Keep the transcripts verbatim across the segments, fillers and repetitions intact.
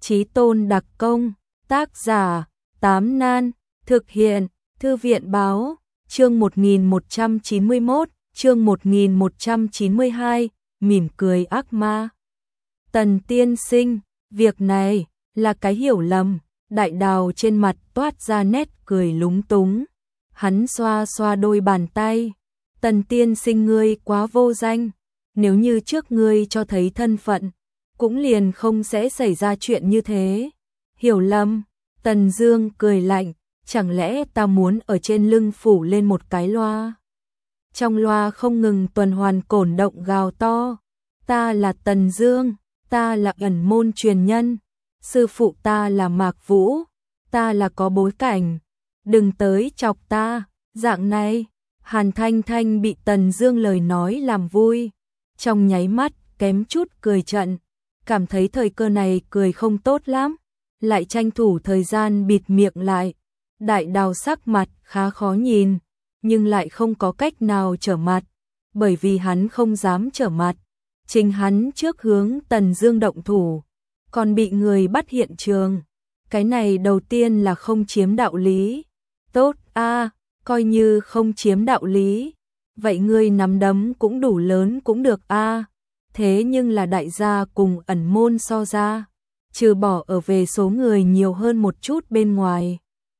Chí tôn đặc công, tác giả, Tám Nan, thực hiện, Thư viện báo, chương một nghìn một trăm chín mươi mốt, chương một nghìn một trăm chín mươi hai, mỉm cười ác ma. Tần tiên sinh, việc này là cái hiểu lầm. Đại Đào trên mặt toát ra nét cười lúng túng. Hắn xoa xoa đôi bàn tay. Tần tiên sinh ngươi quá vô danh. Nếu như trước ngươi cho thấy thân phận, cũng liền không sẽ xảy ra chuyện như thế. Hiểu lầm. Tần Dương cười lạnh. Chẳng lẽ ta muốn ở trên lưng phủ lên một cái loa? Trong loa không ngừng tuần hoàn cổn động gào to. Ta là Tần Dương, ta là ẩn môn truyền nhân. Sư phụ ta là Mạc Vũ, ta là có bối cảnh. Đừng tới chọc ta. Dạng này, Hàn Thanh Thanh bị Tần Dương lời nói làm vui. Trong nháy mắt, kém chút cười trận. Cảm thấy thời cơ này cười không tốt lắm. Lại tranh thủ thời gian bịt miệng lại. Đại Đào sắc mặt khá khó nhìn, nhưng lại không có cách nào trở mặt. Bởi vì hắn không dám trở mặt. Chính hắn trước hướng Tần Dương động thủ, còn bị người bắt hiện trường. Cái này đầu tiên là không chiếm đạo lý. Tốt a, coi như không chiếm đạo lý. Vậy ngươi nắm đấm cũng đủ lớn cũng được a. Thế nhưng là đại gia cùng ẩn môn so ra, trừ bỏ ở về số người nhiều hơn một chút bên ngoài,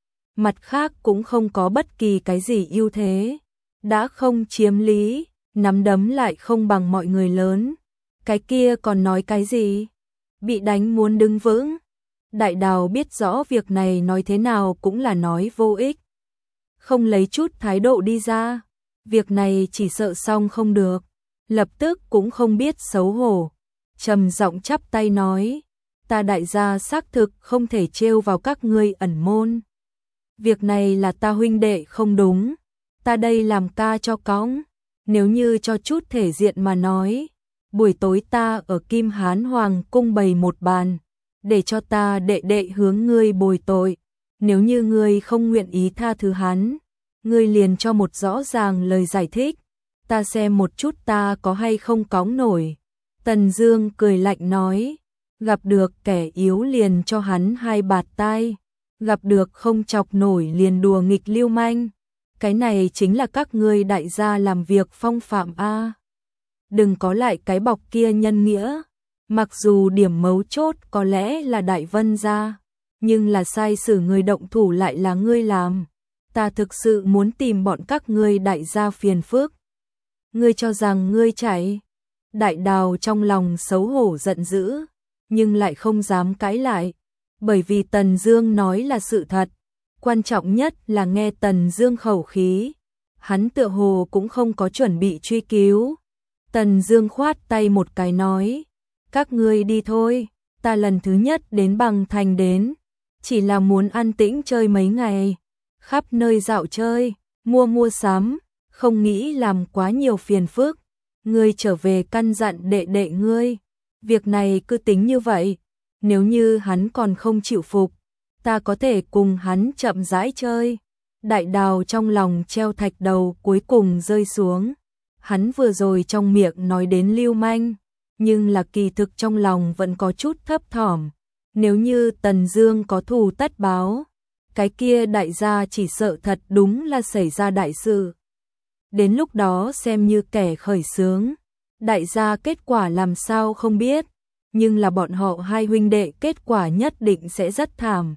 mặt khác cũng không có bất kỳ cái gì ưu thế. Đã không chiếm lý, nắm đấm lại không bằng mọi người lớn. Cái kia còn nói cái gì? Bị đánh muốn đứng vững. Đại Đào biết rõ việc này nói thế nào cũng là nói vô ích. Không lấy chút thái độ đi ra, việc này chỉ sợ xong không được. Lập tức cũng không biết xấu hổ, trầm giọng chắp tay nói, ta đại gia xác thực không thể trêu vào các ngươi ẩn môn. Việc này là ta huynh đệ không đúng, ta đây làm ca cho cõng. Nếu như cho chút thể diện mà nói, buổi tối ta ở Kim Hán Hoàng cung bày một bàn, để cho ta đệ đệ hướng ngươi bồi tội. Nếu như ngươi không nguyện ý tha thứ hắn, ngươi liền cho một rõ ràng lời giải thích, ta xem một chút ta có hay không cõng nổi. Tần Dương cười lạnh nói, gặp được kẻ yếu liền cho hắn hai bạt tai, gặp được không chọc nổi liền đùa nghịch lưu manh. Cái này chính là các ngươi đại gia làm việc phong phạm a. Đừng có lại cái bọc kia nhân nghĩa. Mặc dù điểm mấu chốt có lẽ là Đại Vân gia, nhưng là sai xử người động thủ lại là ngươi làm. Ta thực sự muốn tìm bọn các ngươi đại gia phiền phức. Ngươi cho rằng ngươi chạy? Đại Đào trong lòng xấu hổ giận dữ, nhưng lại không dám cãi lại, bởi vì Tần Dương nói là sự thật. Quan trọng nhất là nghe Tần Dương khẩu khí, hắn tựa hồ cũng không có chuẩn bị truy cứu. Tần Dương khoát tay một cái nói, các ngươi đi thôi, ta lần thứ nhất đến Bằng Thành đến, chỉ là muốn an tĩnh chơi mấy ngày, khắp nơi dạo chơi, mua mua sắm, không nghĩ làm quá nhiều phiền phức. Ngươi trở về căn dặn đệ đệ ngươi, việc này cứ tính như vậy, nếu như hắn còn không chịu phục, ta có thể cùng hắn chậm rãi chơi. Đại Đào trong lòng treo thạch đầu cuối cùng rơi xuống. Hắn vừa rồi trong miệng nói đến lưu manh, nhưng là kỳ thực trong lòng vẫn có chút thấp thỏm. Nếu như Tần Dương có thù tất báo, cái kia đại gia chỉ sợ thật đúng là xảy ra đại sự. Đến lúc đó xem như kẻ khởi xướng, đại gia kết quả làm sao không biết, nhưng là bọn họ hai huynh đệ kết quả nhất định sẽ rất thảm.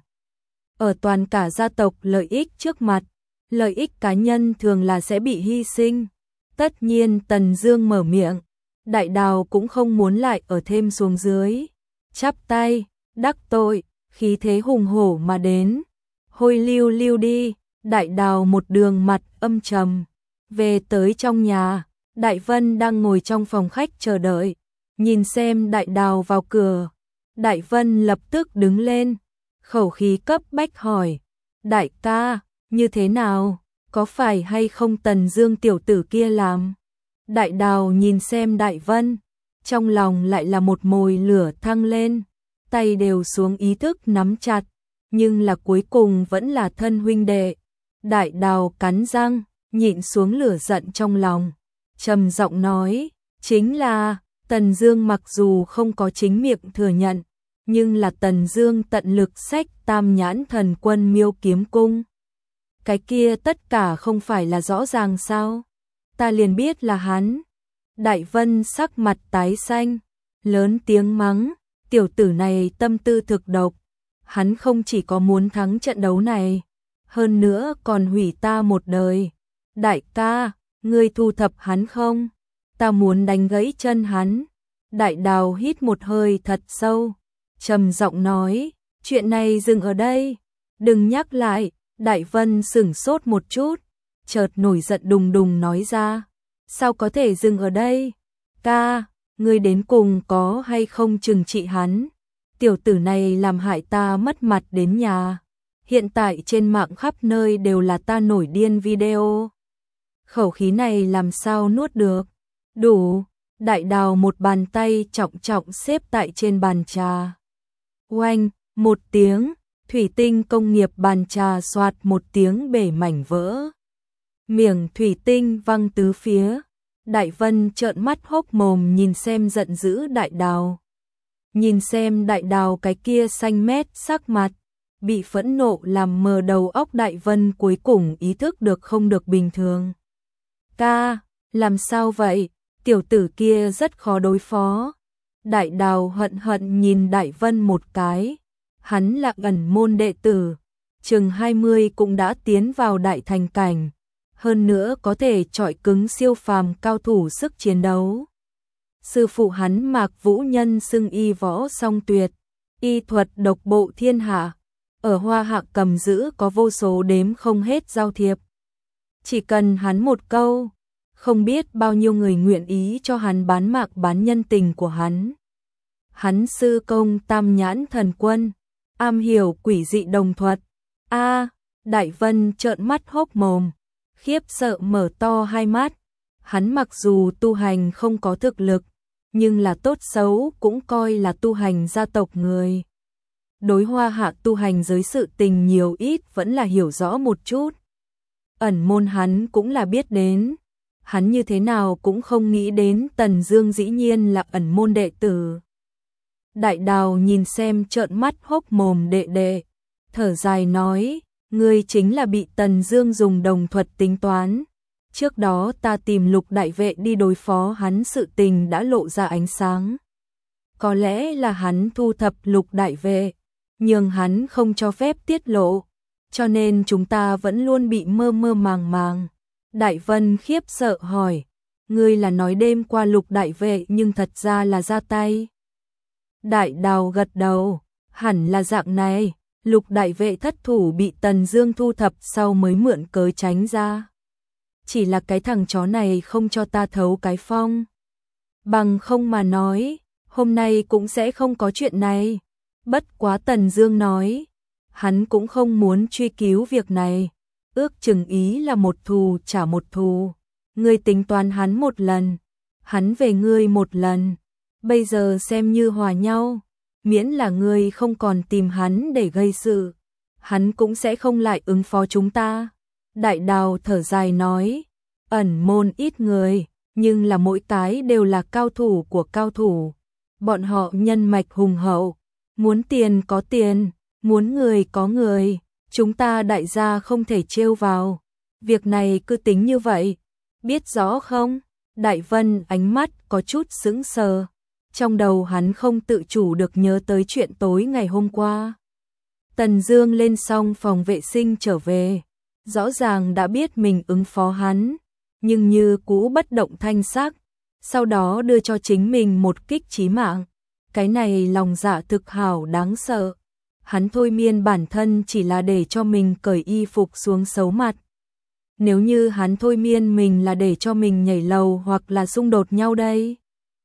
Ở toàn cả gia tộc lợi ích trước mặt, lợi ích cá nhân thường là sẽ bị hy sinh. Tất nhiên Tần Dương mở miệng, Đại Đào cũng không muốn lại ở thêm xuống dưới. Chắp tay, đắc tội, khí thế hùng hổ mà đến. Hôi lưu lưu đi. Đại Đào một đường mặt âm trầm. Về tới trong nhà, Đại Vân đang ngồi trong phòng khách chờ đợi. Nhìn xem Đại Đào vào cửa, Đại Vân lập tức đứng lên, khẩu khí cấp bách hỏi, đại ca, như thế nào? Có phải hay không Tần Dương tiểu tử kia làm? Đại Đào nhìn xem Đại Vân, trong lòng lại là một mồi lửa thăng lên, tay đều xuống ý thức nắm chặt, nhưng là cuối cùng vẫn là thân huynh đệ. Đại Đào cắn răng, nhịn xuống lửa giận trong lòng, trầm giọng nói, chính là Tần Dương mặc dù không có chính miệng thừa nhận, nhưng là Tần Dương tận lực xách Tam Nhãn Thần Quân Miêu Kiếm Cung. Cái kia tất cả không phải là rõ ràng sao? Ta liền biết là hắn. Đại Vân sắc mặt tái xanh, lớn tiếng mắng, tiểu tử này tâm tư thực độc, hắn không chỉ có muốn thắng trận đấu này, hơn nữa còn hủy ta một đời. Đại ca, ngươi thu thập hắn không? Ta muốn đánh gãy chân hắn. Đại Đào hít một hơi thật sâu, trầm giọng nói, chuyện này dừng ở đây, đừng nhắc lại. Đại Vân sửng sốt một chút, chợt nổi giận đùng đùng nói ra, sao có thể dừng ở đây? Ca, ngươi đến cùng có hay không trừng trị hắn? Tiểu tử này làm hại ta mất mặt đến nhà. Hiện tại trên mạng khắp nơi đều là ta nổi điên video. Khẩu khí này làm sao nuốt được? Đủ. Đại Đào một bàn tay trọng trọng xếp tại trên bàn trà. Oanh, một tiếng, thủy tinh công nghiệp bàn trà xoạt một tiếng bể mảnh vỡ. Miệng thủy tinh văng tứ phía. Đại Vân trợn mắt hốc mồm nhìn xem giận dữ Đại Đào. Nhìn xem Đại Đào cái kia xanh mét sắc mặt, bị phẫn nộ làm mờ đầu óc. Đại Vân cuối cùng ý thức được không được bình thường. Ca, làm sao vậy? Tiểu tử kia rất khó đối phó. Đại Đào hận hận nhìn Đại Vân một cái. Hắn là ẩn môn đệ tử, chừng hai mươi cũng đã tiến vào đại thành cảnh, hơn nữa có thể chọi cứng siêu phàm cao thủ sức chiến đấu. Sư phụ hắn Mạc Vũ Nhân xưng y võ song tuyệt, y thuật độc bộ thiên hạ, ở Hoa Hạ cầm giữ có vô số đếm không hết giao thiệp. Chỉ cần hắn một câu, không biết bao nhiêu người nguyện ý cho hắn bán mạng bán nhân tình của hắn. Hắn sư công Tam Nhãn Thần Quân, am hiểu quỷ dị đồng thuật. A, Đại Vân trợn mắt hốc mồm, khiếp sợ mở to hai mắt. Hắn mặc dù tu hành không có thực lực, nhưng là tốt xấu cũng coi là tu hành gia tộc người. Đối Hoa Hạ tu hành giới sự tình nhiều ít vẫn là hiểu rõ một chút. Ẩn môn hắn cũng là biết đến. Hắn như thế nào cũng không nghĩ đến Tần Dương dĩ nhiên là ẩn môn đệ tử. Đại Đào nhìn xem trợn mắt hốc mồm đệ đệ, thở dài nói, ngươi chính là bị Tần Dương dùng đồng thuật tính toán. Trước đó ta tìm Lục đại vệ đi đối phó hắn, sự tình đã lộ ra ánh sáng. Có lẽ là hắn thu thập Lục đại vệ, nhưng hắn không cho phép tiết lộ, cho nên chúng ta vẫn luôn bị mơ mơ màng màng. Đại Vân khiếp sợ hỏi, ngươi là nói đêm qua Lục đại vệ nhưng thật ra là ra tay. Đại Đào gật đầu, hẳn là dạng này, Lục đại vệ thất thủ bị Tần Dương thu thập sau mới mượn cớ tránh ra. Chỉ là cái thằng chó này không cho ta thấu cái phong. Bằng không mà nói, hôm nay cũng sẽ không có chuyện này. Bất quá Tần Dương nói, hắn cũng không muốn truy cứu việc này, ước chừng ý là một thù trả một thù. Ngươi tính toán hắn một lần, hắn về ngươi một lần. Bây giờ xem như hòa nhau, miễn là ngươi không còn tìm hắn để gây sự, hắn cũng sẽ không lại ứng phó chúng ta. Đại Đào thở dài nói, ẩn môn ít người, nhưng là mỗi cái đều là cao thủ của cao thủ. Bọn họ nhân mạch hùng hậu, muốn tiền có tiền, muốn người có người, chúng ta đại gia không thể trêu vào. Việc này cứ tính như vậy, biết rõ không? Đại Vân ánh mắt có chút sững sờ. Trong đầu hắn không tự chủ được nhớ tới chuyện tối ngày hôm qua. Tần Dương lên xong phòng vệ sinh trở về, rõ ràng đã biết mình ứng phó hắn, nhưng như cũ bất động thanh sắc, sau đó đưa cho chính mình một kích chí mạng. Cái này lòng dạ thực hảo đáng sợ. Hắn thôi miên bản thân chỉ là để cho mình cởi y phục xuống xấu mặt. Nếu như hắn thôi miên mình là để cho mình nhảy lầu hoặc là xung đột nhau đây?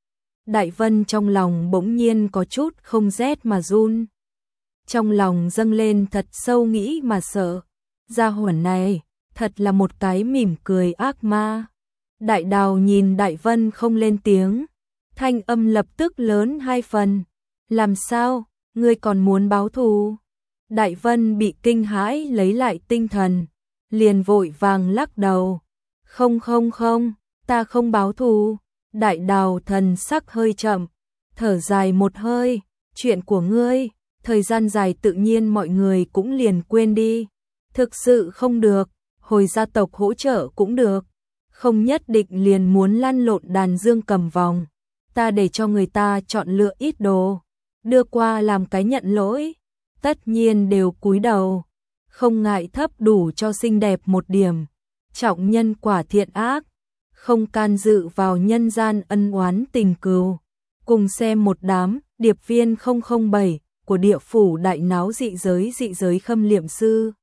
Đại Vân trong lòng bỗng nhiên có chút không rét mà run. Trong lòng dâng lên thật sâu nghĩ mà sợ. Gia hỏa này, thật là một cái mỉm cười ác ma. Đại Đào nhìn Đại Vân không lên tiếng, thanh âm lập tức lớn hai phần. Làm sao, ngươi còn muốn báo thù? Đại Vân bị kinh hãi lấy lại tinh thần, liền vội vàng lắc đầu. Không không không, ta không báo thù. Đại Đào thần sắc hơi chậm, thở dài một hơi, Chuyện của ngươi, thời gian dài tự nhiên mọi người cũng liền quên đi. Thực sự không được, hồi gia tộc hỗ trợ cũng được. Không nhất định liền muốn lăn lộn đàn dương cầm vòng. Ta để cho người ta chọn lựa ít đồ, đưa qua làm cái nhận lỗi. Tất nhiên đều cúi đầu, không ngại thấp đủ cho xinh đẹp một điểm. Trọng nhân quả thiện ác, không can dự vào nhân gian ân oán tình cừu. Cùng xem một đám điệp viên không không bảy của địa phủ đại náo dị giới dị giới khâm liệm sư.